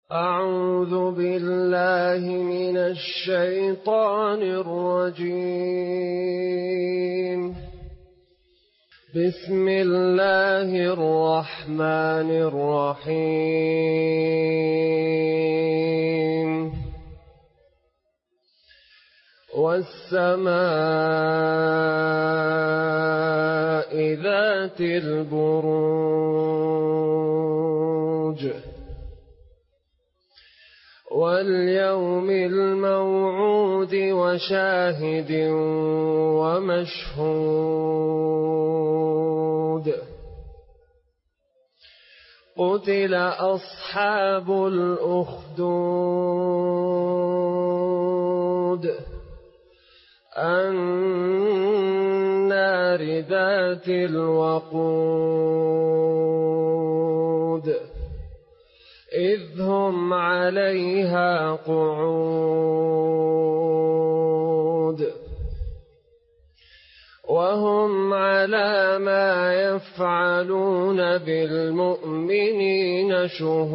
أعوذ بالله من الشيطان الرجيم. بسم الله الرحمن الرحيم. والسماء ذات البروج واليوم الموعود وشاهد ومشهود. قتل أصحاب الأخدود النار ذات الوقود إذ هم عليها قعود وهم على ما يفعلون بالمؤمنين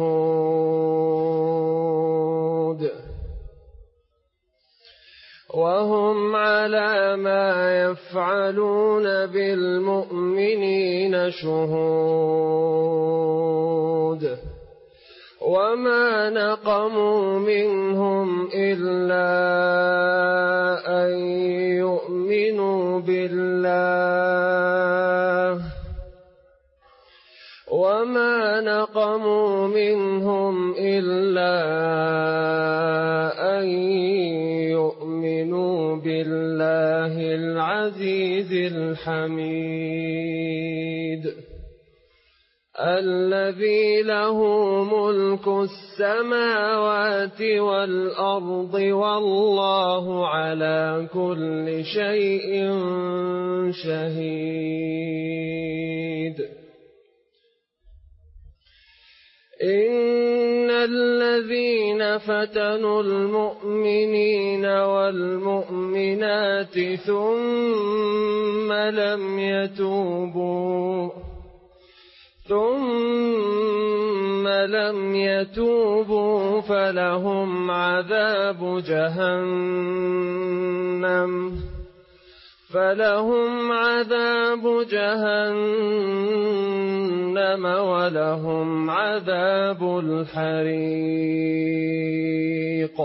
شهود وهم على ما يفعلون بالمؤمنين شهود. وما نقموا منهم إلا أن يؤمنوا بالله وما نقموا منهم إلا أن يؤمنوا بالله العزيز الحميد الذي له ملك السماوات والأرض والله على كل شيء شهيد. إن الذين فتنوا المؤمنين والمؤمنات ثم لم يتوبوا فلهم عذاب جهنم ولهم عذاب الحريق.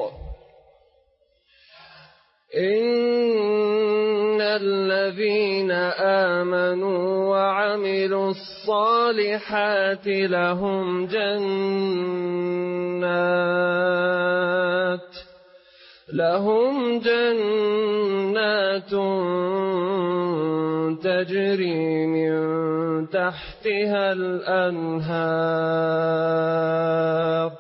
إن الذين آمنوا وعملوا الصالحات لهم جنات تجري من تحتها الأنهار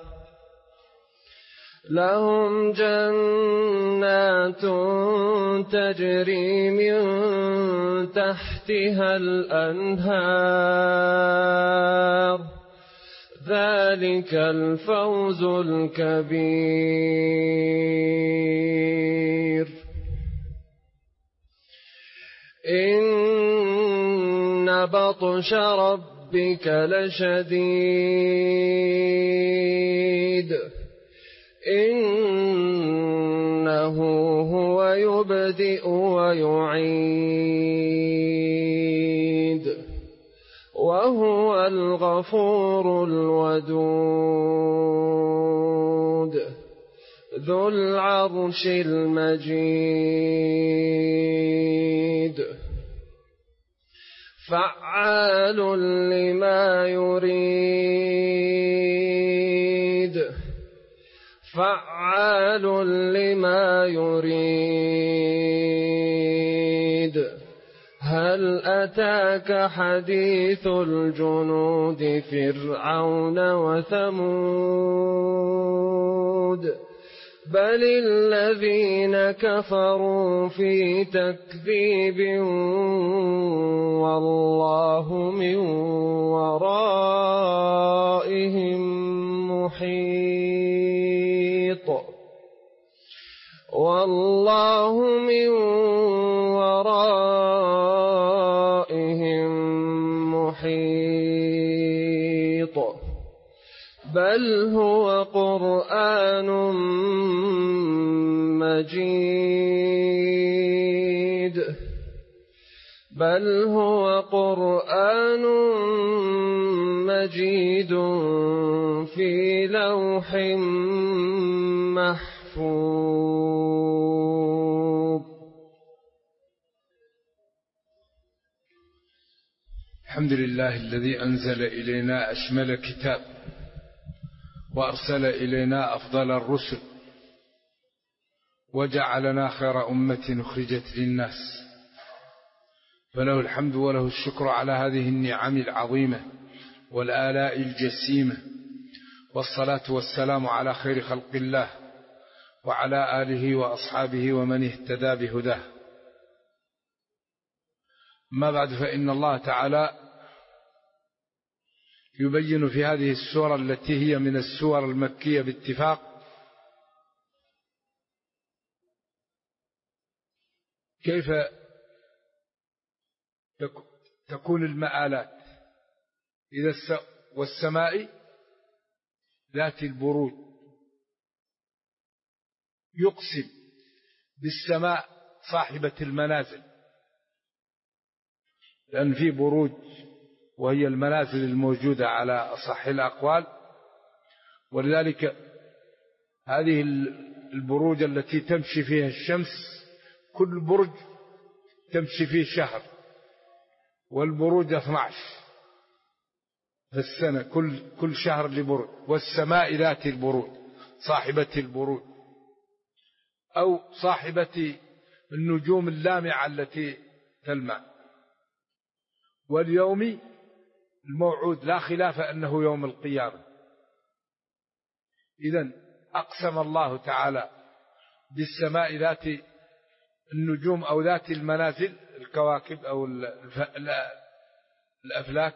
ذلك الفوز الكبير. إن بطش ربك لشديد إنه هو يبدئ ويعيد وهو الغفور الودود ذو العرش المجيد فعال لما يريد. هل أتاك حديث الجنود فرعون وثمود بل الذين كفروا في تكذيب والله من ورائهم محيط بل هو قرآن مجيد بل هو قرآن مجيد في لوح محفوظ. الحمد لله الذي أنزل إلينا أشمل كتاب وأرسل إلينا أفضل الرسل وجعلنا خير أمة أخرجت للناس، فله الحمد وله الشكر على هذه النعم العظيمة والآلاء الجسيمة، والصلاة والسلام على خير خلق الله وعلى آله وأصحابه ومن اهتدى بهداه. ما بعد، فإن الله تعالى يبين في هذه السورة التي هي من السور المكية باتفاق كيف تكون المآلات والسماء ذات البروج. يقسم بالسماء صاحبة المنازل، لأن في بروج وهي المنازل الموجودة على أصح الأقوال، ولذلك هذه البروج التي تمشي فيها الشمس كل برج تمشي فيه شهر، والبروج 12 في السنة، كل شهر لبرج. والسماء ذات البروج صاحبة البروج، أو صاحبة النجوم اللامعة التي تلمع. واليوم الموعود لا خلاف أنه يوم القيامة. إذن أقسم الله تعالى بالسماء ذات النجوم أو ذات المنازل، الكواكب أو الأفلاك،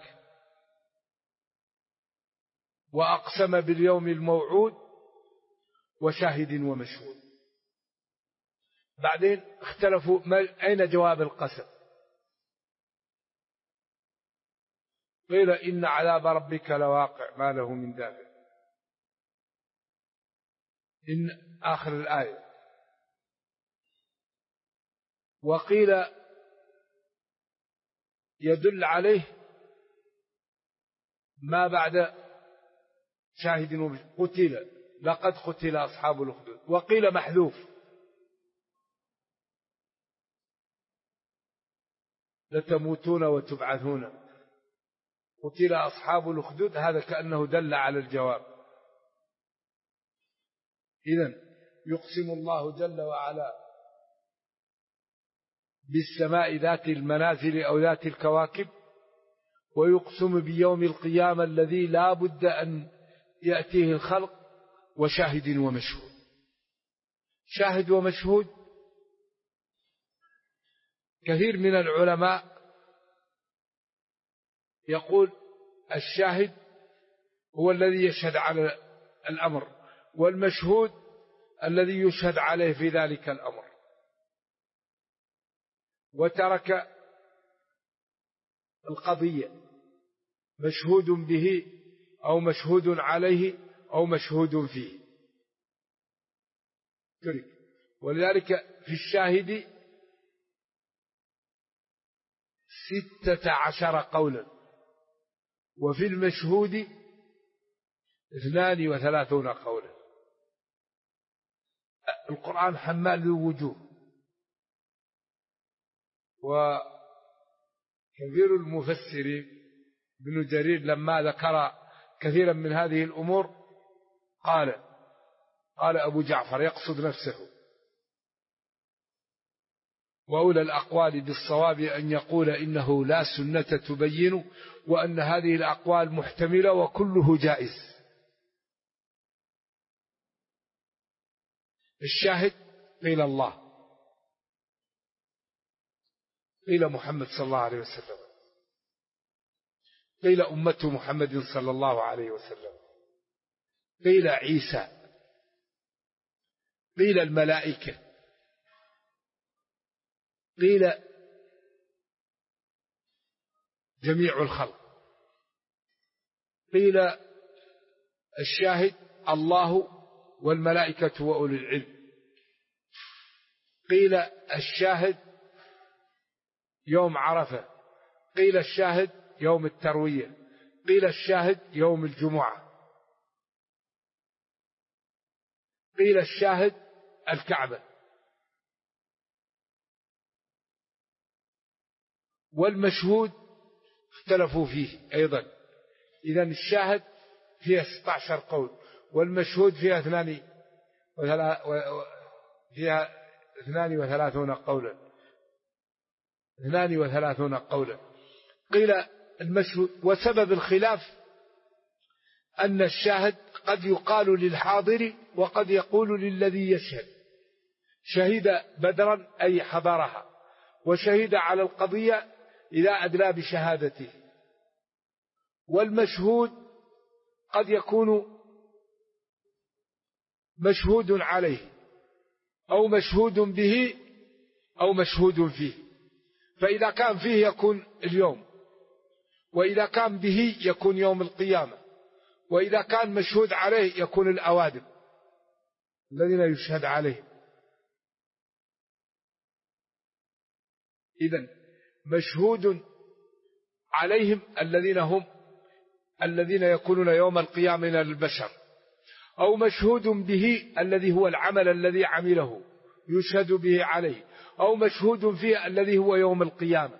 وأقسم باليوم الموعود وشاهد ومشهود. بعدين اختلفوا أين جواب القسم؟ قيل إن عذاب ربك لواقع ما له من دافع، إن آخر الآية. وقيل يدل عليه ما بعد شاهد قتل، لقد قتل أصحاب الأخدود. وقيل محذوف، لتموتون وتبعثون. قتل أصحاب الأخدود، هذا كأنه دل على الجواب. إذن يقسم الله جل وعلا بالسماء ذات المنازل أو ذات الكواكب، ويقسم بيوم القيامة الذي لا بد أن يأتيه الخلق، وشاهد ومشهود. شاهد ومشهود، كثير من العلماء يقول الشاهد هو الذي يشهد على الأمر، والمشهود الذي يشهد عليه في ذلك الأمر. وترك القضية مشهود به أو مشهود عليه أو مشهود فيه، ترك. ولذلك في الشاهد 16 قولا، وفي المشهود 32 قولا. القرآن حمال ذو وجوه، وكثير المفسرين ابن جرير لما ذكر كثيرا من هذه الأمور قال أبو جعفر يقصد نفسه: وأولى الأقوال بالصواب أن يقول إنه لا سنة تبين، وأن هذه الأقوال محتملة وكله جائز. الشاهد قيل الله، قيل محمد صلى الله عليه وسلم، قيل أمة محمد صلى الله عليه وسلم، قيل عيسى، قيل الملائكة، قيل جميع الخلق، قيل الشاهد الله والملائكة وأولي العلم. قيل الشاهد يوم عرفة، قيل الشاهد يوم التروية، قيل الشاهد يوم الجمعة، قيل الشاهد الكعبة. والمشهود اختلفوا فيه أيضا. إذن الشاهد فيها 16 قول، والمشهود فيها 32 قولا. 32 قولا. قيل المشهود، وسبب الخلاف أن الشاهد قد يقال للحاضر وقد يقول للذي يشهد. شهد بدرا أي حضرها، وشهد على القضية إذا أدلى بشهادته. والمشهود قد يكون مشهود عليه أو مشهود به أو مشهود فيه، فإذا كان فيه يكون اليوم، وإذا كان به يكون يوم القيامة، وإذا كان مشهود عليه يكون الأوادم الذين يشهد عليهم. إذن مشهود عليهم الذين يكونون يوم القيامة من البشر، أو مشهود به الذي هو العمل الذي عمله يشهد به عليه، أو مشهود فيه الذي هو يوم القيامة.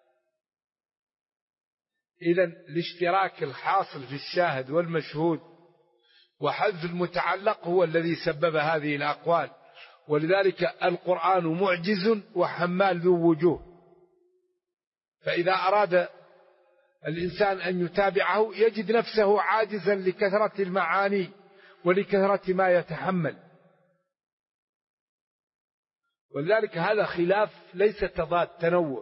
إذن الاشتراك الحاصل في الشاهد والمشهود وحذف المتعلق هو الذي سبب هذه الأقوال. ولذلك القرآن معجز وحمال ذو وجوه، فإذا أراد الإنسان أن يتابعه يجد نفسه عاجزا لكثرة المعاني ولكثرة ما يتحمل. ولذلك هذا خلاف ليس تضاد، تنوع.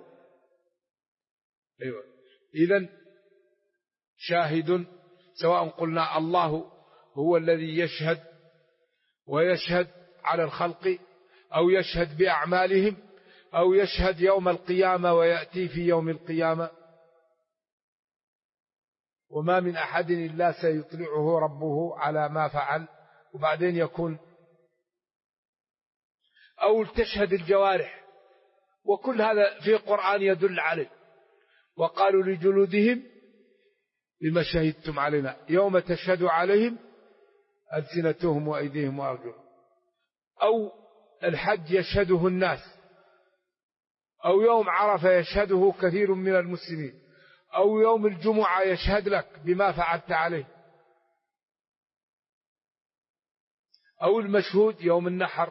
إذن شاهد سواء قلنا الله هو الذي يشهد ويشهد على الخلق، أو يشهد بأعمالهم، أو يشهد يوم القيامة ويأتي في يوم القيامة. وما من أحد إلا سيطلعه ربه على ما فعل، وبعدين يكون، أو تشهد الجوارح، وكل هذا في القرآن يدل عليه. وقالوا لجلودهم لما شهدتم علينا يوم تشهد عليهم ألسنتهم وأيديهم وأرجلهم. أو الحج يشهده الناس، أو يوم عرفة يشهده كثير من المسلمين، أو يوم الجمعة يشهد لك بما فعلت عليه، أو المشهود يوم النحر،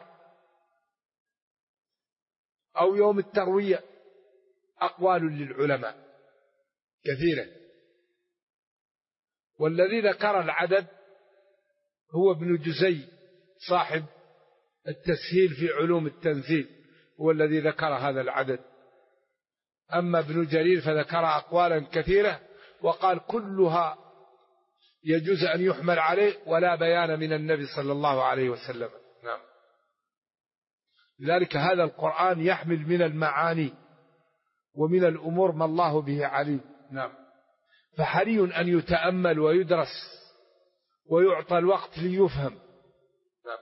أو يوم التروية. أقوال للعلماء كثيرة. والذي ذكر العدد هو ابن جزي صاحب التسهيل في علوم التنزيل، هو الذي ذكر هذا العدد. أما ابن جرير فذكر أقوالا كثيرة وقال كلها يجوز أن يحمل عليه ولا بيان من النبي صلى الله عليه وسلم. نعم. لذلك هذا القرآن يحمل من المعاني ومن الأمور ما الله به عليم. نعم. فحري أن يتأمل ويدرس ويعطى الوقت ليفهم. نعم.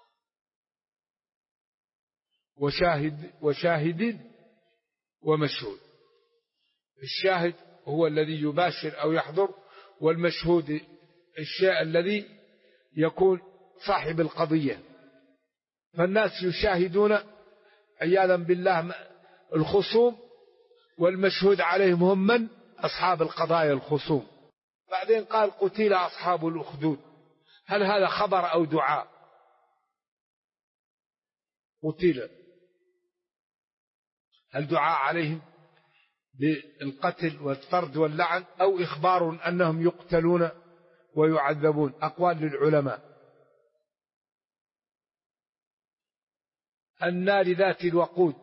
وشاهد ومشهود. الشاهد هو الذي يباشر أو يحضر، والمشهود الشيء الذي يكون صاحب القضية. فالناس يشاهدون عياذا بالله الخصوم، والمشهود عليهم هم من؟ أصحاب القضايا الخصوم. بعدين قال قتل أصحاب الأخدود. هل هذا خبر أو دعاء؟ قتل، هل دعاء عليهم بالقتل والطرد واللعن، أو إخبار أنهم يقتلون ويعذبون؟ أقوال للعلماء. النار ذات الوقود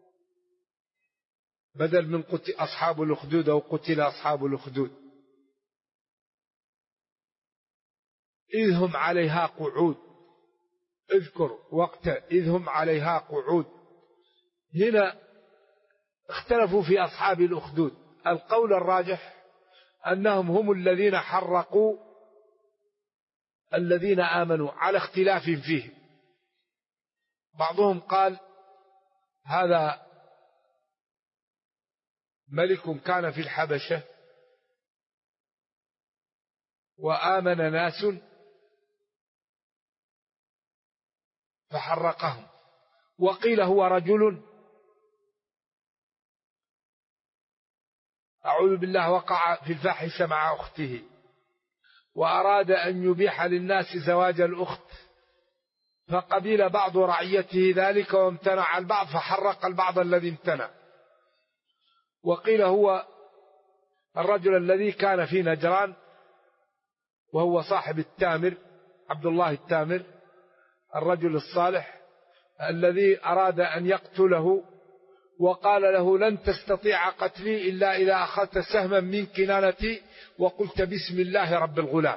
بدل من قتل أصحاب الأخدود أو قتل أصحاب الأخدود. إذ هم عليها قعود، اذكر وقت إذ هم عليها قعود. هنا اختلفوا في أصحاب الأخدود. القول الراجح أنهم هم الذين حرقوا الذين آمنوا على اختلاف فيه. بعضهم قال هذا ملك كان في الحبشة وآمن ناس فحرقهم، وقيل هو رجل أعوذ بالله وقع في الفاحشة مع أخته وأراد أن يبيح للناس زواج الأخت، فقبل بعض رعيته ذلك وامتنع البعض فحرق البعض الذي امتنع. وقيل هو الرجل الذي كان في نجران وهو صاحب التامر، عبد الله التامر الرجل الصالح الذي أراد أن يقتله وقال له لن تستطيع قتلي إلا إذا أخذت سهما من كنانتي وقلت بسم الله رب الغلام.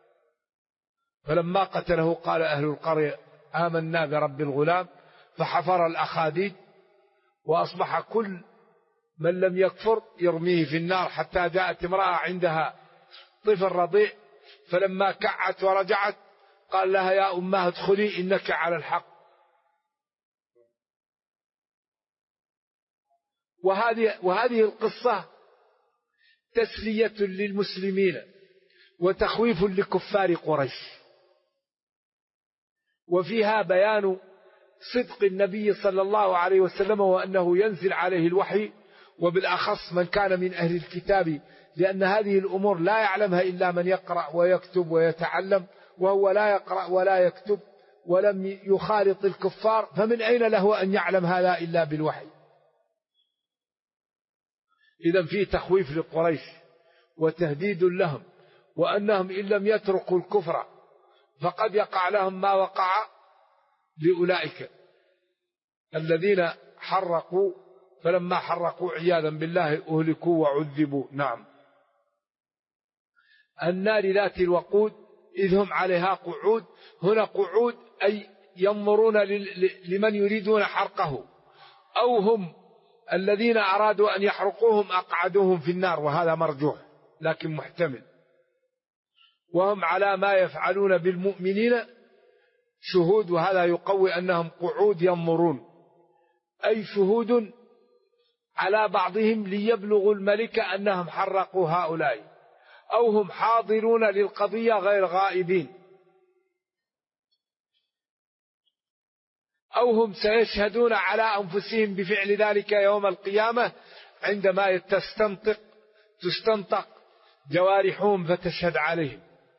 فلما قتله قال أهل القرية آمنا برب الغلام، فحفر الأخاديد وأصبح كل من لم يكفر يرميه في النار، حتى جاءت امرأة عندها طفل رضيع فلما كعت ورجعت قال لها يا أماه ادخلي إنك على الحق. وهذه القصة تسلية للمسلمين وتخويف لكفار قريش، وفيها بيان صدق النبي صلى الله عليه وسلم وأنه ينزل عليه الوحي، وبالأخص من كان من أهل الكتاب، لأن هذه الأمور لا يعلمها إلا من يقرأ ويكتب ويتعلم، وهو لا يقرأ ولا يكتب ولم يخالط الكفار، فمن أين له أن يعلم هذا إلا بالوحي؟ إذن فيه تخويف لقريش وتهديد لهم، وأنهم إن لم يتركوا الكفر فقد يقع لهم ما وقع لأولئك الذين حرقوا، فلما حرقوا عياذا بالله أهلكوا وعذبوا. نعم. النار ذات الوقود إذ هم عليها قعود، هنا قعود أي ينظرون لمن يريدون حرقه، أو هم الذين أرادوا أن يحرقوهم أقعدوهم في النار، وهذا مرجوح لكن محتمل. وهم على ما يفعلون بالمؤمنين شهود، وهذا يقوي أنهم قعود ينظرون، أي شهود على بعضهم ليبلغوا الملك أنهم حرقوا هؤلاء، أو هم حاضرون للقضية غير غائبين، أو هم سيشهدون على أنفسهم بفعل ذلك يوم القيامة عندما تستنطق جوارحهم فتشهد عليهم.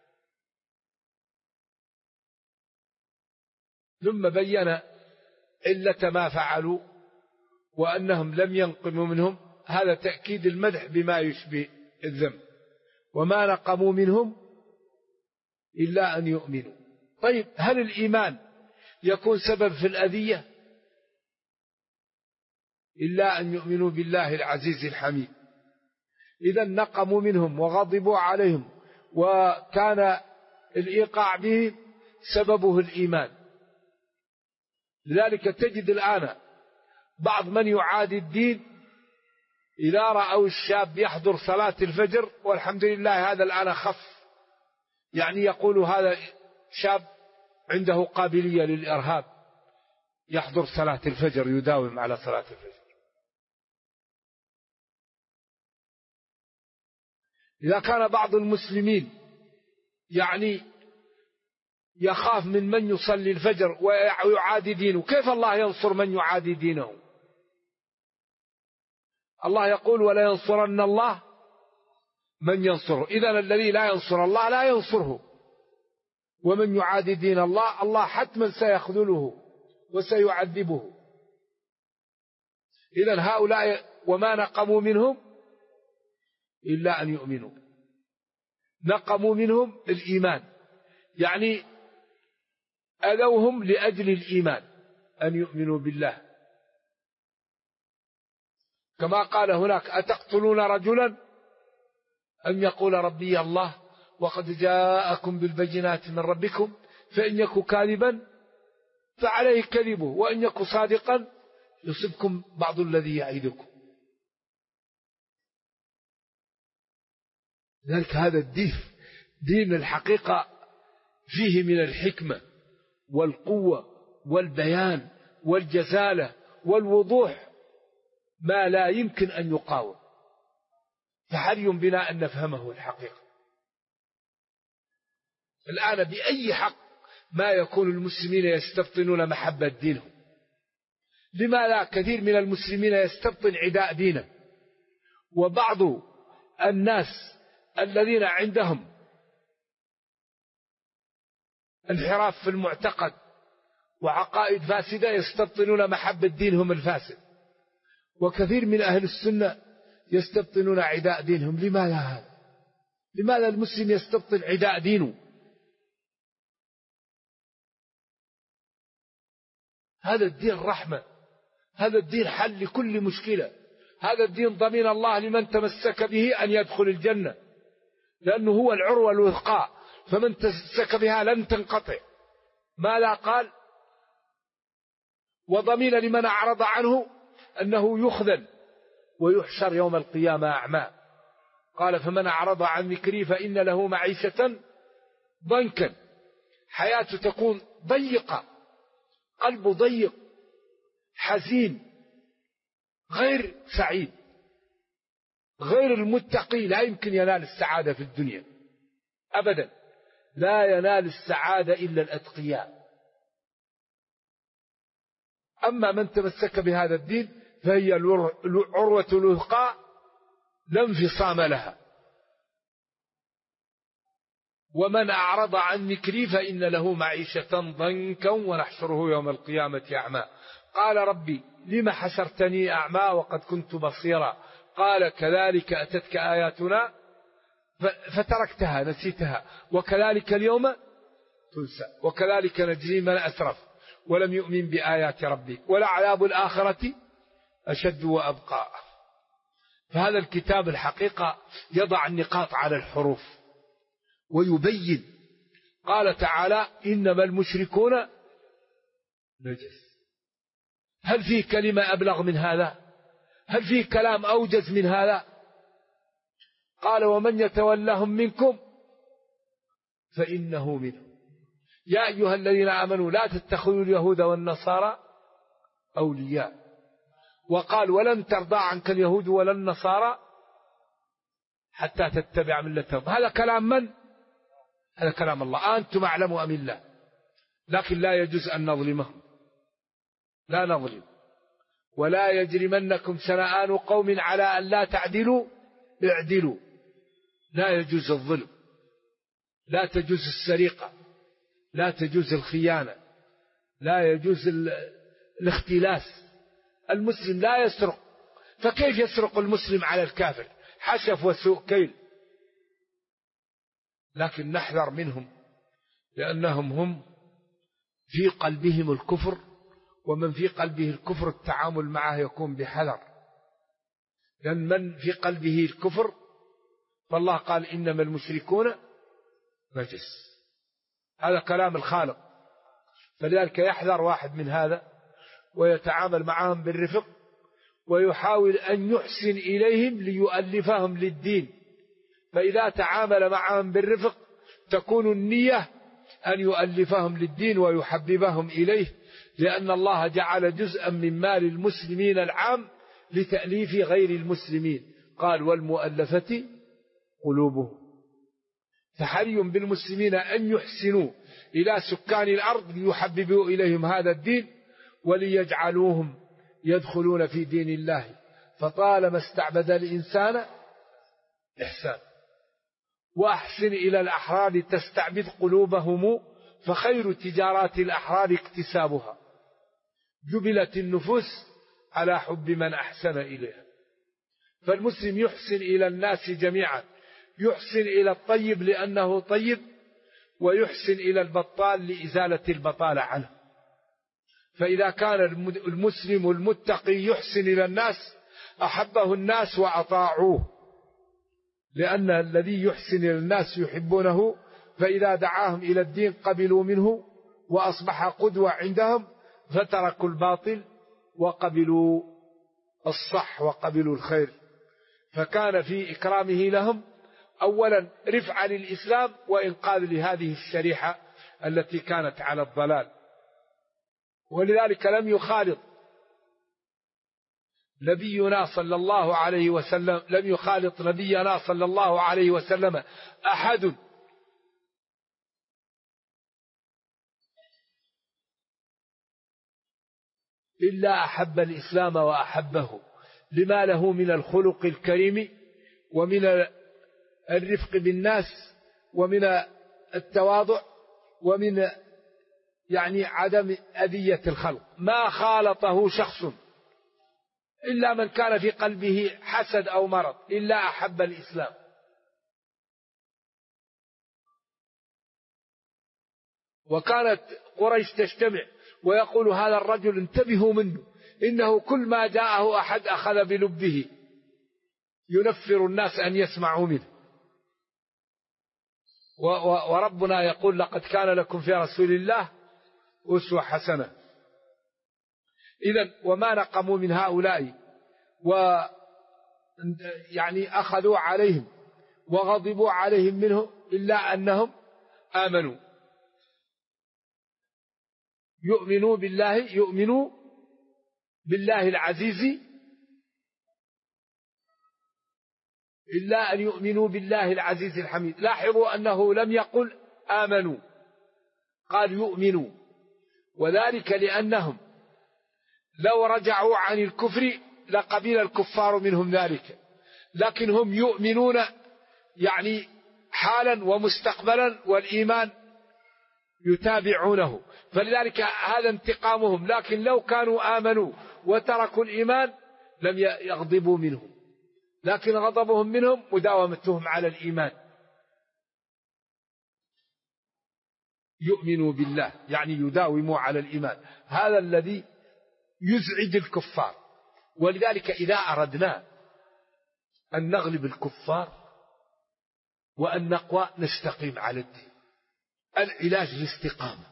ثم بين علة ما فعلوا وأنهم لم ينقموا منهم، هذا تأكيد المدح بما يشبه الذم. وما نقموا منهم إلا أن يؤمنوا. طيب، هل الإيمان يكون سبب في الأذية؟ إلا أن يؤمنوا بالله العزيز الحميد. إذا نقموا منهم وغضبوا عليهم، وكان الإيقاع به سببه الإيمان. لذلك تجد الآن بعض من يعادي الدين إذا رأوا الشاب يحضر صلاة الفجر، والحمد لله هذا الآن خف، يعني يقول هذا شاب عنده قابلية للإرهاب، يحضر صلاة الفجر، يداوم على صلاة الفجر. إذا كان بعض المسلمين يعني يخاف من يصلي الفجر ويعادي دينه، كيف الله ينصر من يعادي دينه؟ الله يقول ولا ينصرن الله من ينصره. إذن الذي لا ينصر الله لا ينصره، ومن يعادي دين الله الله حتما سيخذله وسيعذبه. إذن هؤلاء وما نقموا منهم إلا أن يؤمنوا. نقموا منهم الإيمان، يعني أذوهم لأجل الإيمان، أن يؤمنوا بالله. كما قال هناك أتقتلون رجلا أن يقول ربي الله وقد جاءكم بالبينات من ربكم فإن يكن كاذبا فعليه كذبه وإن يكن صادقا يصبكم بعض الذي يعيدكم. لذلك هذا الدين دين الحقيقة فيه من الحكمة والقوة والبيان والجزالة والوضوح ما لا يمكن أن يقاوم، فحري بنا أن نفهمه الحقيقة. الآن بأي حق ما يكون المسلمين يستبطنون محبة دينهم؟ لما لا كثير من المسلمين يستبطن عداء دينه، وبعض الناس الذين عندهم انحراف في المعتقد وعقائد فاسدة يستبطنون محبة دينهم الفاسد، وكثير من أهل السنة يستبطنون عداء دينهم. لماذا هذا؟ لماذا المسلم يستبطن عداء دينه؟ هذا الدين رحمة، هذا الدين حل لكل مشكلة، هذا الدين ضمين الله لمن تمسك به أن يدخل الجنة، لأنه هو العروة الوثقى، فمن تمسك بها لن تنقطع. ما لا قال وضمين لمن أعرض عنه أنه يخذل ويحشر يوم القيامة أعمى. قال فمن أعرض عن ذكري فإن له معيشة ضنكا، حياته تكون ضيقة، قلبه ضيق، حزين، غير سعيد. غير المتقي لا يمكن ينال السعادة في الدنيا أبدا، لا ينال السعادة إلا الأتقياء. أما من تمسك بهذا الدين فهي العروة الوثقى لا انفصام لها. ومن أعرض عن ذكري فإن له معيشة ضنكا ونحشره يوم القيامة أعمى. قال ربي لم حشرتني أعمى وقد كنت بصيرا؟ قال كذلك أتتك آياتنا فتركتها نسيتها وكذلك اليوم تنسى وكذلك نجزي من أسرف ولم يؤمن بآيات ربي ولعذاب الآخرة أشد وأبقى. فهذا الكتاب الحقيقة يضع النقاط على الحروف ويبين. قال تعالى إنما المشركون نجس. هل فيه كلمة أبلغ من هذا؟ هل فيه كلام أوجز من هذا؟ قال ومن يتولهم منكم فإنه منهم. يا أيها الذين آمنوا لا تتخذوا اليهود والنصارى أولياء. وقال ولن ترضى عنك اليهود ولا النصارى حتى تتبع ملتهم. هذا كلام من؟ هذا كلام الله. أنتم أعلم أم الله؟ لكن لا يجوز أن نظلمهم، لا نظلم. ولا يجرمنكم شنآن قوم على أن لا تعدلوا اعدلوا. لا يجوز الظلم، لا تجوز السرقة، لا تجوز الخيانة، لا يجوز الاختلاس. المسلم لا يسرق، فكيف يسرق المسلم على الكافر؟ حشف وسوء كيل. لكن نحذر منهم لأنهم هم في قلبهم الكفر، ومن في قلبه الكفر التعامل معه يكون بحذر، لأن من في قلبه الكفر فالله قال إنما المشركون نجس. هذا كلام الخالق. فلذلك يحذر واحد من هذا ويتعامل معهم بالرفق ويحاول أن يحسن إليهم ليؤلفهم للدين. فإذا تعامل معهم بالرفق تكون النية أن يؤلفهم للدين ويحببهم إليه، لأن الله جعل جزءا من مال المسلمين العام لتأليف غير المسلمين. قال والمؤلفة قلوبهم. فحري بالمسلمين أن يحسنوا إلى سكان الأرض ليحببوا إليهم هذا الدين وليجعلوهم يدخلون في دين الله. فطالما استعبد الإنسان إحسان. وأحسن إلى الأحرار تستعبد قلوبهم فخير تجارات الأحرار اكتسابها. جبلت النفوس على حب من أحسن إليها. فالمسلم يحسن إلى الناس جميعا، يحسن إلى الطيب لأنه طيب، ويحسن إلى البطال لإزالة البطالة عنه. فإذا كان المسلم المتقي يحسن إلى الناس أحبه الناس وأطاعوه، لأن الذي يحسن إلى الناس يحبونه، فإذا دعاهم إلى الدين قبلوا منه وأصبح قدوة عندهم، فتركوا الباطل وقبلوا الصح وقبلوا الخير. فكان في إكرامه لهم أولا رفعة للإسلام وإنقاذ لهذه الشريحة التي كانت على الضلال. ولذلك لم يخالط نبينا صلى الله عليه وسلم، لم يخالط نبينا صلى الله عليه وسلم أحد إلا أحب الإسلام وأحبه لما له من الخلق الكريم ومن الرفق بالناس ومن التواضع ومن عدم أذية الخلق. ما خالطه شخص إلا من كان في قلبه حسد أو مرض إلا أحب الإسلام. وكانت قريش تجتمع ويقول هذا الرجل انتبهوا منه، إنه كل ما جاءه أحد أخذ بلبه، ينفر الناس أن يسمعوا منه. وربنا يقول لقد كان لكم في رسول الله أسوة حسنة. إذن وما نقموا من هؤلاء أخذوا عليهم وغضبوا عليهم منه إلا أنهم آمنوا. يؤمنوا بالله العزيز إلا أن يؤمنوا بالله العزيز الحميد. لاحظوا أنه لم يقل آمنوا، قال يؤمنوا، وذلك لأنهم لو رجعوا عن الكفر لقبل الكفار منهم ذلك، لكن هم يؤمنون حالا ومستقبلا، والإيمان يتابعونه، فلذلك هذا انتقامهم. لكن لو كانوا آمنوا وتركوا الإيمان لم يغضبوا منهم، لكن غضبهم منهم مداومتهم على الإيمان. يؤمنوا بالله يداوموا على الإيمان، هذا الذي يزعج الكفار. ولذلك إذا أردنا أن نغلب الكفار وأن نقوى نستقيم على الدين. العلاج الاستقامة،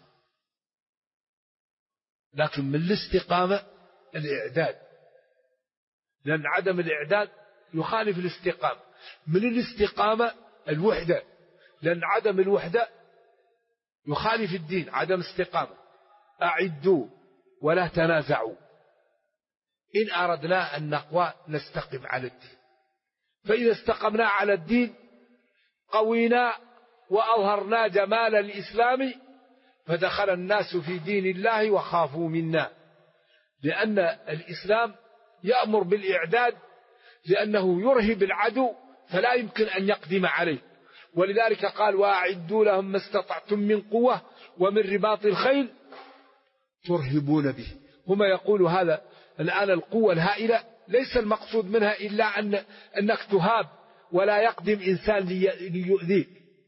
لكن من الاستقامة الإعداد، لأن عدم الإعداد يخالف الاستقامة. من الاستقامة الوحدة، لأن عدم الوحدة يخالف الدين. عدم استقامة أعدوا ولا تنازعوا. إن أردنا أن نقوى نستقم على الدين، فإذا استقمنا على الدين قوينا وأظهرنا جمال الإسلام فدخل الناس في دين الله وخافوا منا، لأن الإسلام يأمر بالإعداد، لأنه يرهب العدو فلا يمكن أن يقدم عليه. ولذلك قال وأعدوا لهم ما استطعتم من قوة ومن رباط الخيل ترهبون به. هما يقولوا هذا الآن القوة الهائلة ليس المقصود منها إلا أنك تهاب ولا يقدم إنسان ليؤذيك،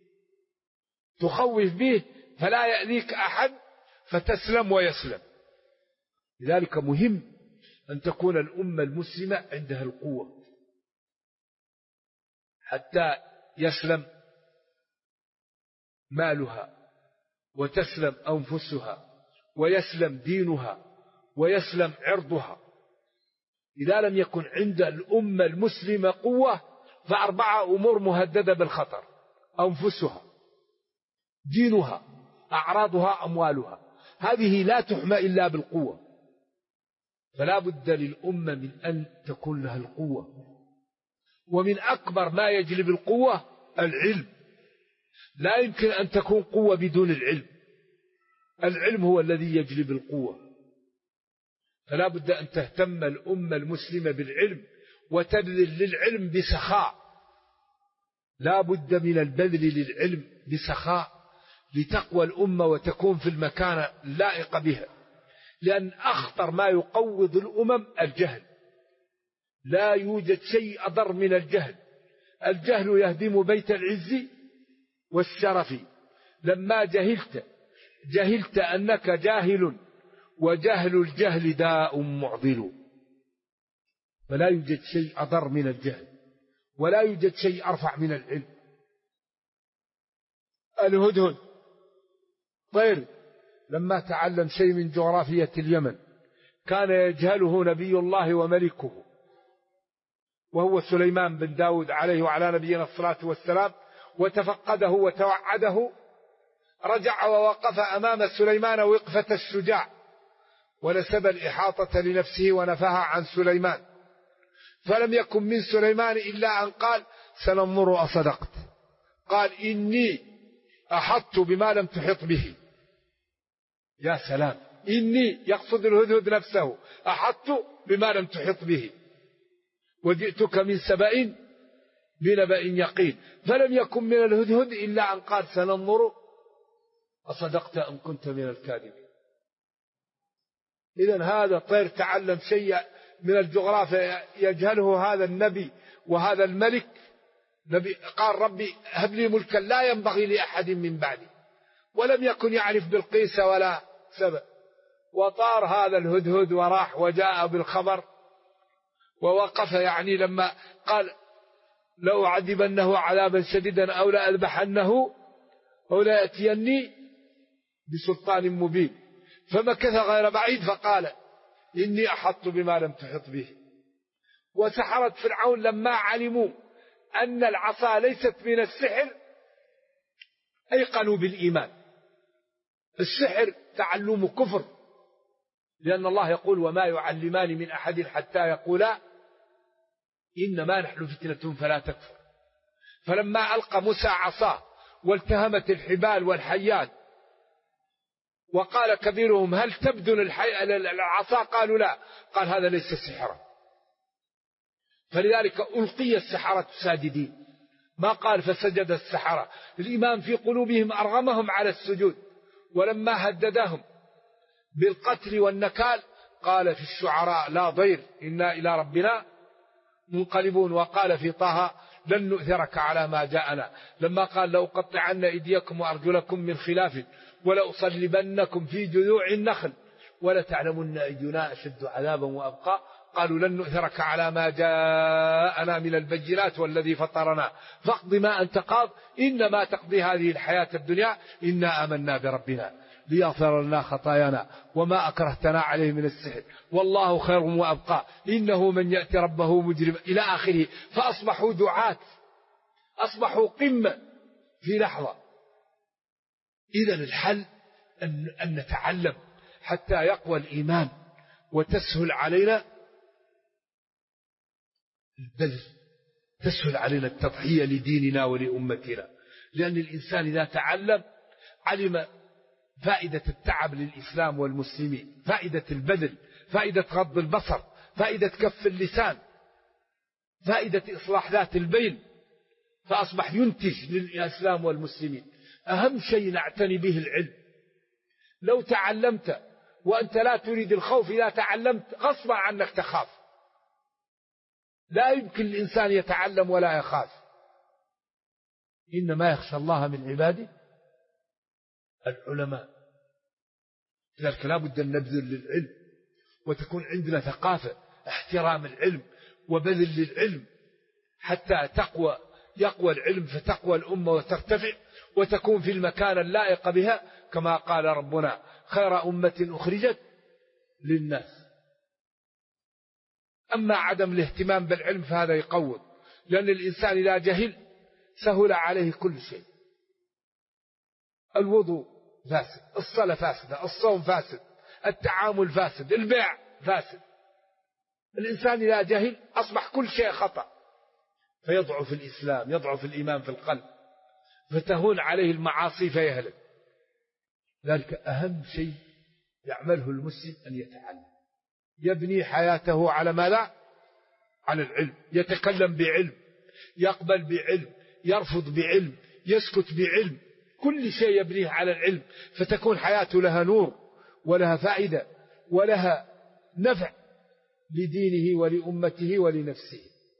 تخوف به فلا يأذيك أحد فتسلم ويسلم. لذلك مهم أن تكون الأمة المسلمة عندها القوة حتى يسلم مالها وتسلم أنفسها ويسلم دينها ويسلم عرضها. إذا لم يكن عند الأمة المسلمة قوة فأربعة أمور مهددة بالخطر: أنفسها، دينها، أعراضها، أموالها. هذه لا تحمى إلا بالقوة، فلا بد للأمة من أن تكون لها القوة. ومن أكبر ما يجلب القوة العلم. لا يمكن أن تكون قوة بدون العلم. العلم هو الذي يجلب القوة. فلا بد أن تهتم الأمة المسلمة بالعلم وتبذل للعلم بسخاء. لا بد من البذل للعلم بسخاء لتقوى الأمة وتكون في المكانة اللائقة بها. لأن أخطر ما يقوض الأمم الجهل. لا يوجد شيء أضر من الجهل. الجهل يهدم بيت العز والشرف. لما جهلت أنك جاهل، وجهل الجهل داء معضل. فلا يوجد شيء أضر من الجهل، ولا يوجد شيء أرفع من العلم. الهدهد طير لما تعلم شيء من جغرافية اليمن كان يجهله نبي الله وملكه، وهو سليمان بن داود عليه وعلى نبينا الصلاة والسلام، وتفقده وتوعده رجع ووقف أمام سليمان وقفة الشجاع، ونسب الإحاطة لنفسه ونفاها عن سليمان، فلم يكن من سليمان إلا أن قال سننظر أصدقت. قال إني أحطت بما لم تحط به. يا سلام، إني يقصد الهدهد نفسه، أحطت بما لم تحط به وجئتك من سبأ بنبأ يقين. فلم يكن من الهدهد إلا أن قال سننظر أصدقت أم كنت من الكاذبين. إذن هذا طير تعلم شيء من الجغرافيا يجهله هذا النبي وهذا الملك. نبي قال ربي هب لي ملكا لا ينبغي لأحد من بعدي، ولم يكن يعرف بلقيس ولا سبأ. وطار هذا الهدهد وراح وجاء بالخبر ووقف، يعني لما قال لو عذبنه عذابا شديدا أو لأذبحنه أو ليأتيني بسلطان مبين. فمكث غير بعيد فقال إني أحط بما لم تحط به. وسحرة فرعون لما علموا أن العصا ليست من السحر أيقنوا بالإيمان. السحر تعلم كفر، لأن الله يقول وما يعلمان من أحد حتى يقولا إنما نحن فتنة فلا تكفر. فلما ألقى موسى عصاه والتهمت الحبال والحيات وقال كبيرهم هل تبدل العصا؟ قالوا لا. قال هذا ليس سحرا. فلذلك ألقي السحرة ساجدين، ما قال فسجد السحرة. الإيمان في قلوبهم أرغمهم على السجود. ولما هددهم بالقتل والنكال قال في الشعراء لا ضير إنا إلى ربنا منقلبون. وقال في طه لن نؤثرك على ما جاءنا. لما قال لو قطعن أيديكم وأرجلكم من خلاف ولأصلبنكم في جذوع النخل ولتعلمن أينا أشد عذابا وأبقى. قالوا لن نؤثرك على ما جاءنا من البينات والذي فطرنا فاقض ما أنت قاض إنما تقضي هذه الحياة الدنيا إنا آمنا بربنا ليغفر لنا خطايانا وما أكرهتنا عليه من السحر والله خير وأبقى إنه من يأتي ربه مجرما إلى آخره. فأصبحوا دعاة، أصبحوا قمة في لحظة. إذن الحل أن نتعلم حتى يقوى الإيمان وتسهل علينا البذل، تسهل علينا التضحية لديننا ولأمتنا. لأن الإنسان إذا تعلم علم فائدة التعب للإسلام والمسلمين، فائدة البذل، فائدة غض البصر، فائدة كف اللسان، فائدة إصلاح ذات البين، فأصبح ينتج للإسلام والمسلمين. أهم شيء نعتني به العلم. لو تعلمت وأنت لا تريد الخوف، إذا تعلمت غصبا عنك تخاف. لا يمكن الإنسان يتعلم ولا يخاف. إنما يخشى الله من عباده العلماء. لذلك لا بد أن نبذل للعلم وتكون عندنا ثقافة احترام العلم وبذل للعلم حتى يقوى العلم فتقوى الأمة وترتفع وتكون في المكان اللائق بها، كما قال ربنا خير أمة أخرجت للناس. أما عدم الاهتمام بالعلم فهذا يقوض، لأن الإنسان إذا جهل سهل عليه كل شيء. الوضوء فاسد، الصلاة فاسدة، الصوم فاسد، التعامل فاسد، البيع فاسد. الإنسان إذا جهل أصبح كل شيء خطأ، فيضعف الإسلام، يضعف الإيمان في القلب، فتهون عليه المعاصي فيهلك. ذلك أهم شيء يعمله المسلم أن يتعلم، يبني حياته على ماذا؟ على العلم، يتكلم بعلم، يقبل بعلم، يرفض بعلم، يسكت بعلم، كل شيء يبنيه على العلم، فتكون حياته لها نور ولها فائدة ولها نفع لدينه ولأمته ولنفسه.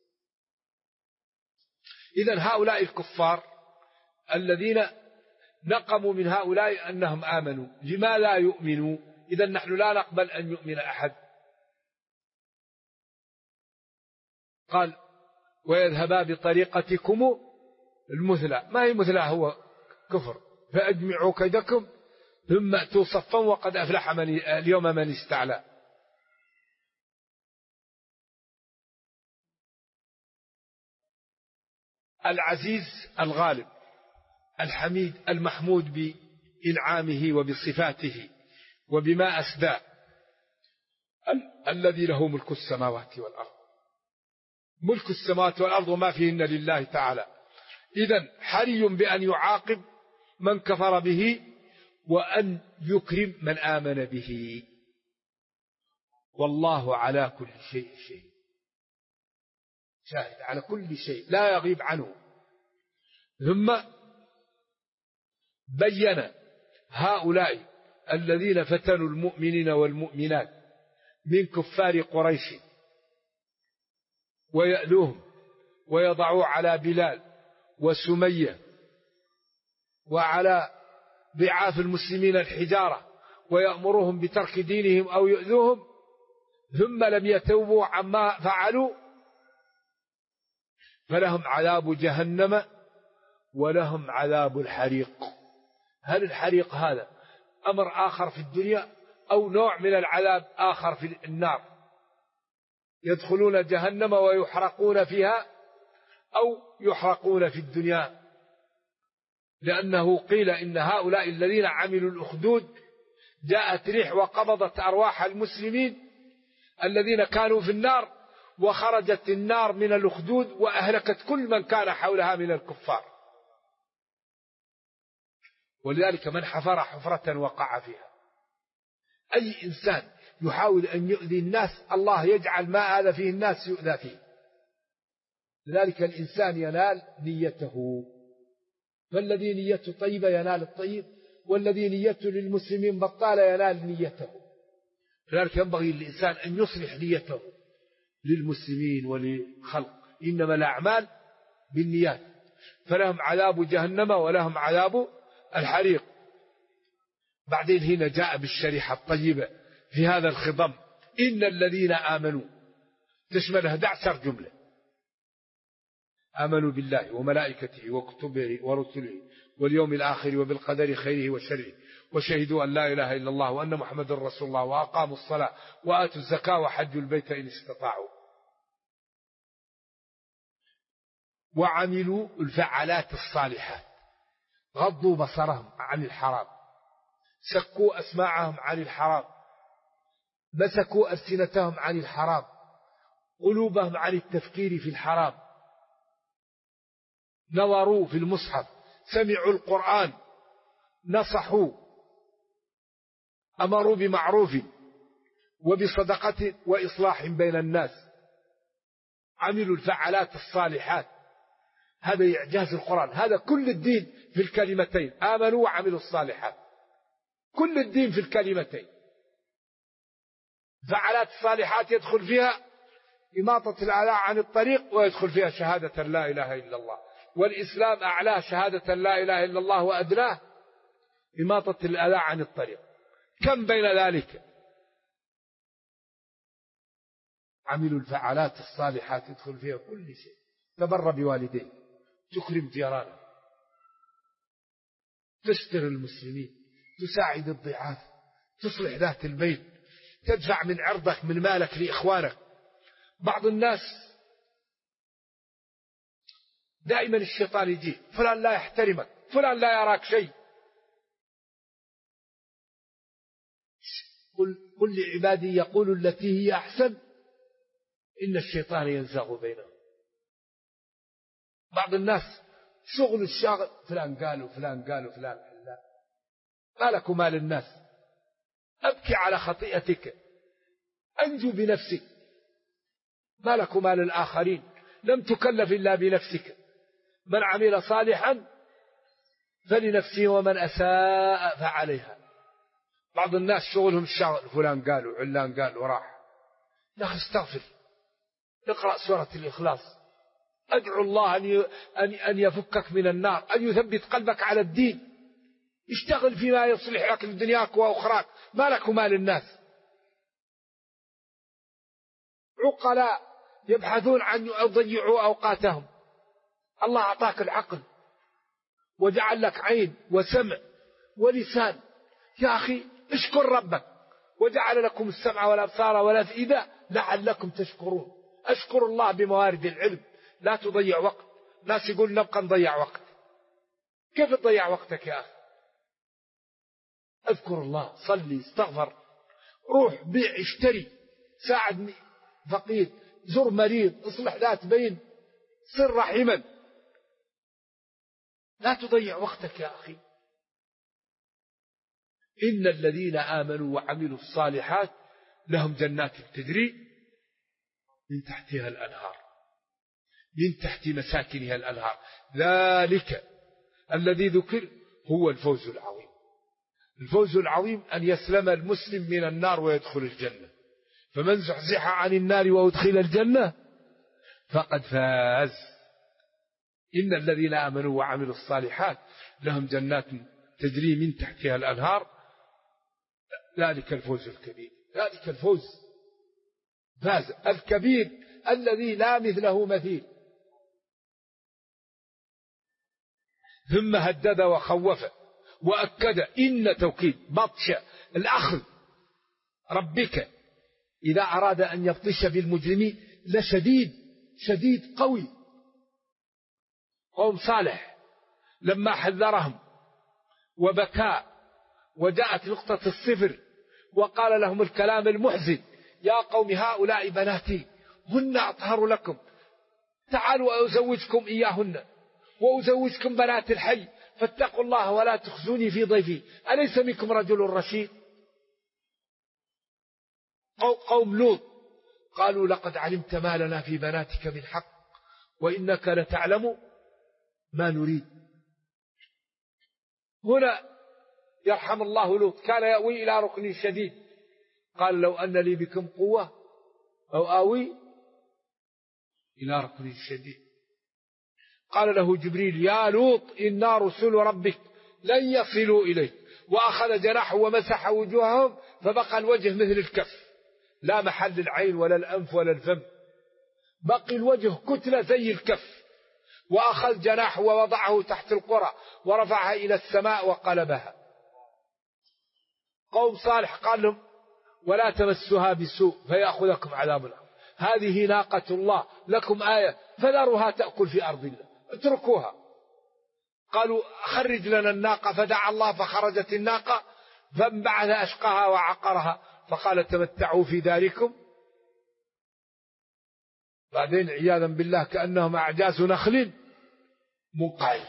إذن هؤلاء الكفار الذين نقموا من هؤلاء أنهم آمنوا، لما لا يؤمنوا؟ إذن نحن لا نقبل أن يؤمن أحد. قال ويذهبا بطريقتكم المثلى. ما هي مثلى؟ هو كفر. فأجمعوا كيدكم ثم أتوا صفا وقد أفلح اليوم من استعلى. العزيز الغالب الحميد المحمود بإنعامه وبصفاته وبما أسدى، الذي له ملك السماوات والأرض، ملك السماوات والأرض وما فيهن لله تعالى. إذن حري بأن يعاقب من كفر به وأن يكرم من آمن به، والله على كل شيء شاهد على كل شيء لا يغيب عنه. ثم بين هؤلاء الذين فتنوا المؤمنين والمؤمنات من كفار قريش ويألوهم ويضعوا على بلال وسمية وعلى ضعاف المسلمين الحجارة ويأمرهم بترك دينهم أو يؤذوهم، ثم لم يتوبوا عما فعلوا، فلهم عذاب جهنم ولهم عذاب الحريق. هل الحريق هذا أمر آخر في الدنيا أو نوع من العذاب آخر في النار؟ يدخلون جهنم ويحرقون فيها أو يحرقون في الدنيا؟ لأنه قيل إن هؤلاء الذين عملوا الأخدود جاءت ريح وقبضت أرواح المسلمين الذين كانوا في النار، وخرجت النار من الأخدود وأهلكت كل من كان حولها من الكفار. ولذلك من حفر حفرة وقع فيها. أي إنسان يحاول أن يؤذي الناس الله يجعل ما هذا فيه الناس يؤذى فيه. لذلك الإنسان ينال نيته، فالذي نيته طيبة ينال الطيب، والذي نيته للمسلمين بطالة ينال نيته. لذلك ينبغي للإنسان أن يصلح نيته للمسلمين ولخلق، إنما الأعمال بالنيات. فلهم عذاب جهنم ولهم عذاب الحريق. بعدين هنا جاء بالشريحة الطيبة في هذا الخضم، إن الذين آمنوا تشمل 11 جملة: آمنوا بالله وملائكته وكتبه ورسله واليوم الآخر وبالقدر خيره وشره، وشهدوا أن لا إله إلا الله وأن محمد رسول الله، وأقاموا الصلاة وآتوا الزكاة وحجوا البيت إن استطاعوا، وعملوا الفعالات الصالحات، غضوا بصرهم عن الحرام، سكوا أسماعهم عن الحرام، مسكوا ألسنتهم عن الحرام، قلوبهم عن التفكير في الحرام، نظروا في المصحف، سمعوا القرآن، نصحوا، أمروا بمعروف وبصدقة وإصلاح بين الناس، عملوا الفعالات الصالحات. هذا إعجاز القرآن، هذا كل الدين في الكلمتين: آمنوا وعملوا الصالحات. كل الدين في الكلمتين. فعالات الصالحات يدخل فيها إماطة الأذى عن الطريق، ويدخل فيها شهادة لا إله إلا الله. والإسلام أعلاه شهادة لا إله إلا الله، وأدناه إماطة الأذى عن الطريق. كم بين ذلك؟ عملوا الفعالات الصالحات يدخل فيها كل شيء: تبر بوالديه، تكرم جيرانه، تستر المسلمين، تساعد الضعاف، تصلح ذات البيت، تدفع من عرضك من مالك لإخوانك. بعض الناس دائما الشيطان يجي: فلان لا يحترمك، فلان لا يراك شيء. قل لعبادي يقولوا التي هي أحسن إن الشيطان ينزغ بينهم. بعض الناس شغل الشاغل: فلان قالوا فلان قالوا فلان لا. ما لك مال الناس؟ أبكي على خطيئتك، أنجو بنفسك. ما لك مال الآخرين؟ لم تكلف إلا بنفسك. من عمل صالحا فلنفسه ومن أساء فعليها. بعض الناس شغلهم الشغل: فلان قالوا علان قال وراح. يا أخي استغفر، اقرأ سورة الإخلاص، أدعو الله أن يفكك من النار، أن يثبت قلبك على الدين. اشتغل فيما يصلح لك دنياك وأخراك. ما لك مال الناس؟ عقلاء يبحثون عن يضيعوا أوقاتهم. الله أعطاك العقل وجعل لك عين وسمع ولسان. يا أخي اشكر ربك، وجعل لكم السمع والأبصار والأفئدة لعلكم تشكرون. أشكر الله بموارد العلم، لا تضيع وقت. ناس يقول نبقى نضيع وقت. كيف تضيع وقتك يا أخي؟ اذكر الله، صلي، استغفر، روح بيع اشتري، ساعد فقير، زر مريض، اصلح ذات بين، صر رحما. لا تضيع وقتك يا أخي. إن الذين آمنوا وعملوا الصالحات لهم جنات تجري من تحتها الأنهار، من تحت مساكنها الأنهار، ذلك الذي ذكر هو الفوز العظيم. الفوز العظيم أن يسلم المسلم من النار ويدخل الجنة، فمن زحزح عن النار وأدخل الجنة فقد فاز. إن الذين آمنوا وعملوا الصالحات لهم جنات تجري من تحتها الأنهار، ذلك الفوز الكبير، ذلك الفوز فاز الكبير الذي لا مثله مثيل. ثم هدد وخوف وأكد إن توكيد بطش الأخذ ربك إذا أراد أن يبطش بالمجرمين لشديد، شديد قوي. قوم صالح لما حذرهم وبكى وجاءت نقطة الصفر وقال لهم الكلام المحزن: يا قوم هؤلاء بناتي هن أطهر لكم، تعالوا أزوجكم إياهن وأزوجكم بنات الحي، فاتقوا الله ولا تخزوني في ضيفي، أليس منكم رجل رشيد؟ قوم لوط قالوا: لقد علمت ما لنا في بناتك من حق وإنك لتعلم ما نريد. هنا يرحم الله لوط كان يأوي إلى ركن شديد، قال: لو أن لي بكم قوة أو آوي إلى ركن شديد. قال له جبريل: يا لوط إنا رسل ربك لن يصلوا إليك، وأخذ جناحه ومسح وجوههم فبقى الوجه مثل الكف، لا محل العين ولا الأنف ولا الفم، بقي الوجه كتلة زي الكف. وأخذ جناحه ووضعه تحت القرى ورفعها إلى السماء وقلبها. قوم صالح قال لهم: ولا تمسها بسوء فيأخذكم عذاب الأرض، هذه ناقة الله لكم آية فذروها تأكل في أرض الله، اتركوها. قالوا: خرج لنا الناقة، فدعا الله فخرجت الناقة فانبعث أشقاها وعقرها فقال: تمتعوا في داركم. بعدين عياذا بالله كأنهم أعجاز نخل منقعر.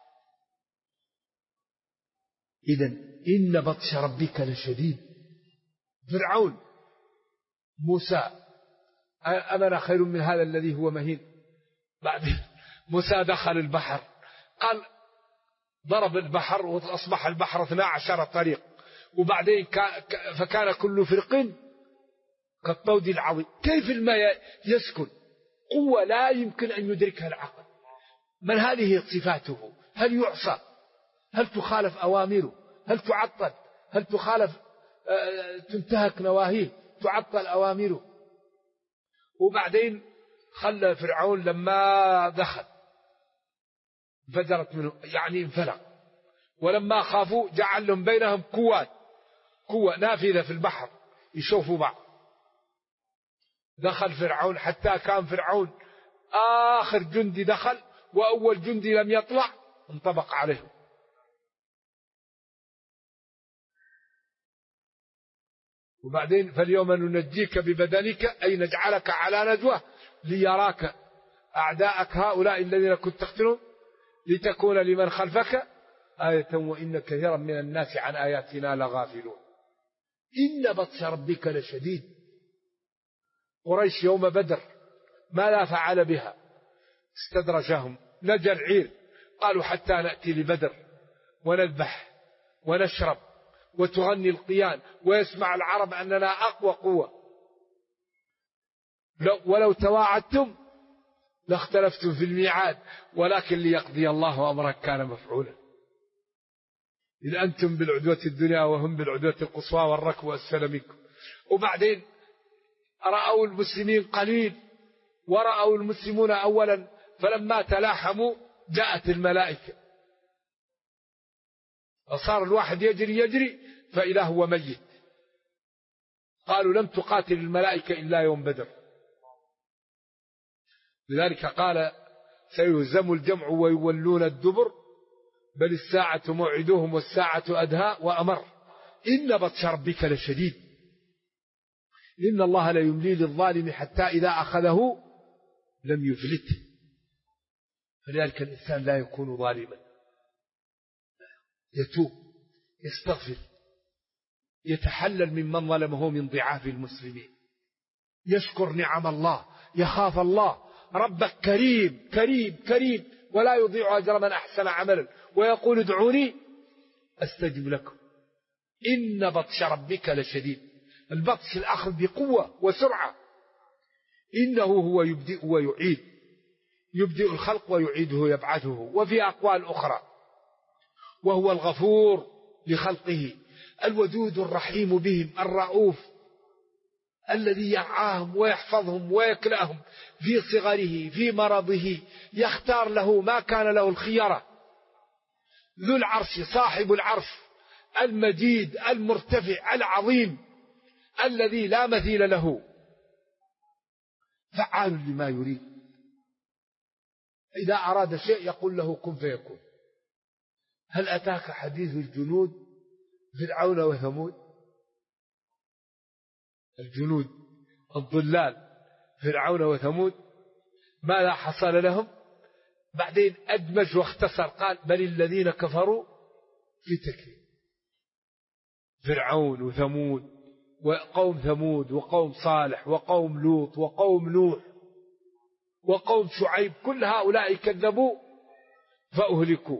إذن إن بطش ربك لشديد. فرعون: موسى أمن خير من هذا الذي هو مهين. بعدين موسى دخل البحر، قال ضرب البحر وأصبح البحر 12 طريق، وبعدين فكان كل فرق كالطود العظيم. كيف الماء يسكن؟ قوة لا يمكن أن يدركها العقل. من هذه صفاته؟ هل يعصى؟ هل تخالف أوامره؟ هل تعطل؟ هل تخالف تنتهك نواهيه؟ تعطل أوامره. وبعدين خلى فرعون لما دخل انفجرت منه، يعني انفلق، ولما خافوا جعل لهم بينهم قوة نافذة في البحر يشوفوا بعض. دخل فرعون حتى كان فرعون آخر جندي دخل وأول جندي لم يطلع، انطبق عليهم. وبعدين: فاليوم ننجيك ببدنك أي نجعلك على نجوة ليراك أعداءك هؤلاء الذين كنت تقتلهم لتكون لمن خلفك آية وإن كثيرا من الناس عن آياتنا لغافلون. إن بطش ربك لشديد. قريش يوم بدر ماذا فعل بها؟ استدرجهم، نجى العير، قالوا: حتى نأتي لبدر ونذبح ونشرب وتغني القيان ويسمع العرب أننا أقوى قوة، ولو تواعدتم لاختلفتم في الميعاد ولكن ليقضي الله أمرا كان مفعولا. إذ أنتم بالعدوة الدنيا وهم بالعدوة القصوى والركب أسفل منكم. وبعدين رأوا المسلمين قليل ورأوا المسلمون أولا، فلما تلاحموا جاءت الملائكة، فصار الواحد يجري فإذا هو ميت. قالوا: لم تقاتل الملائكة إلا يوم بدر. لذلك قال: سيهزم الجمع ويولون الدبر بل الساعة موعدوهم والساعة أدهى وأمر. إن بطش ربك لشديد، إن الله لا يملي للظالم حتى إذا أخذه لم يفلته. فلذلك الإنسان لا يكون ظالما، يتوب، يستغفر، يتحلل ممن ظلمه من ضعاف المسلمين، يشكر نعم الله، يخاف الله. ربك كريم كريم كريم ولا يضيع أجر من أحسن عملا، ويقول ادعوني أستجب لكم. إن بطش ربك لشديد، البطش الأخذ بقوة وسرعة. إنه هو يبدئ ويعيد، يبدئ الخلق ويعيده يبعثه. وفي أقوال أخرى وهو الغفور لخلقه، الودود الرحيم بهم، الرؤوف الذي يرعاهم ويحفظهم ويكلأهم في صغره في مرضه، يختار له ما كان له الخيرة. ذو العرش، صاحب العرش المجيد المرتفع العظيم الذي لا مثيل له، فعال لما يريد. إذا أراد شيء يقول له كن فيكون. هل أتاك حديث الجنود فرعون وثمود؟ الجنود الضلال فرعون وثمود ماذا حصل لهم؟ بعدين أدمج واختصر، قال بل الذين كفروا في تكذيب. فرعون وثمود وقوم ثمود وقوم صالح وقوم لوط وقوم نوح وقوم شعيب، كل هؤلاء كذبوا فأهلكوا.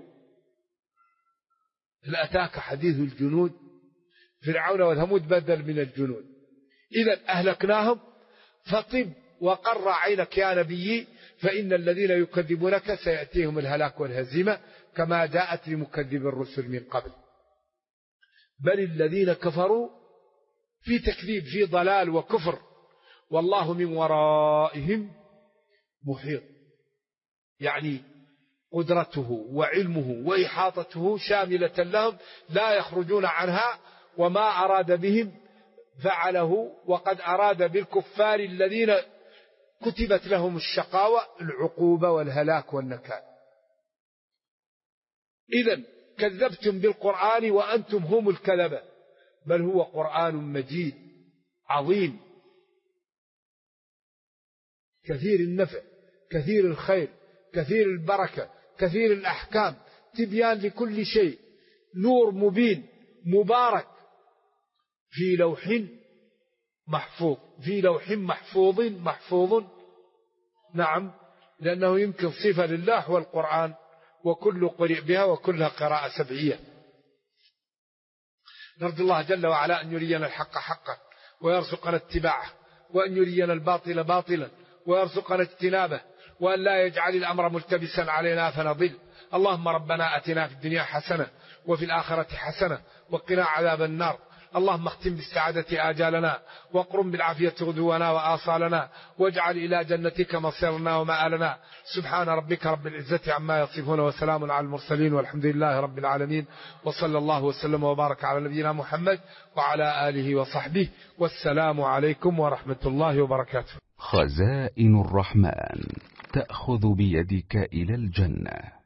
هل أتاك حديث الجنود؟ فرعون وثمود بدل من الجنود. إذا أهلكناهم فطب وقر عينك يا نبي، فإن الذين يكذبونك سيأتيهم الهلاك والهزيمة كما جاءت لمكذب الرسل من قبل. بل الذين كفروا في تكذيب، في ضلال وكفر، والله من ورائهم محيط. يعني قدرته وعلمه وإحاطته شاملة لهم لا يخرجون عنها، وما أراد بهم فعله. وقد أراد بالكفار الذين كتبت لهم الشقاوة العقوبة والهلاك والنكال. إذن كذبتم بالقرآن وأنتم هم الكذبة، بل هو قرآن مجيد عظيم كثير النفع كثير الخير كثير البركة كثير الأحكام، تبيان لكل شيء، نور مبين مبارك، في لوح محفوظ. في لوح محفوظ نعم، لأنه يمكن صفة لله والقرآن، وكل قرئ بها وكلها قراءة سبعية. نرجو الله جل وعلا أن يرينا الحق حقا ويرزقنا اتباعه، وأن يرينا الباطل باطلا ويرزقنا اجتنابه، وأن لا يجعل الأمر ملتبسا علينا فنضل. اللهم ربنا أتنا في الدنيا حسنة وفي الآخرة حسنة وقنا عذاب النار. اللهم اختم بالسعادة آجالنا، واقرم بالعافية غدونا وآصالنا، واجعل إلى جنتك مصيرنا ومآلنا. سبحان ربك رب العزة عما يصفون، وسلام على المرسلين، والحمد لله رب العالمين، وصلى الله وسلم وبارك على نبينا محمد وعلى آله وصحبه، والسلام عليكم ورحمة الله وبركاته. خزائن الرحمن تأخذ بيدك إلى الجنة.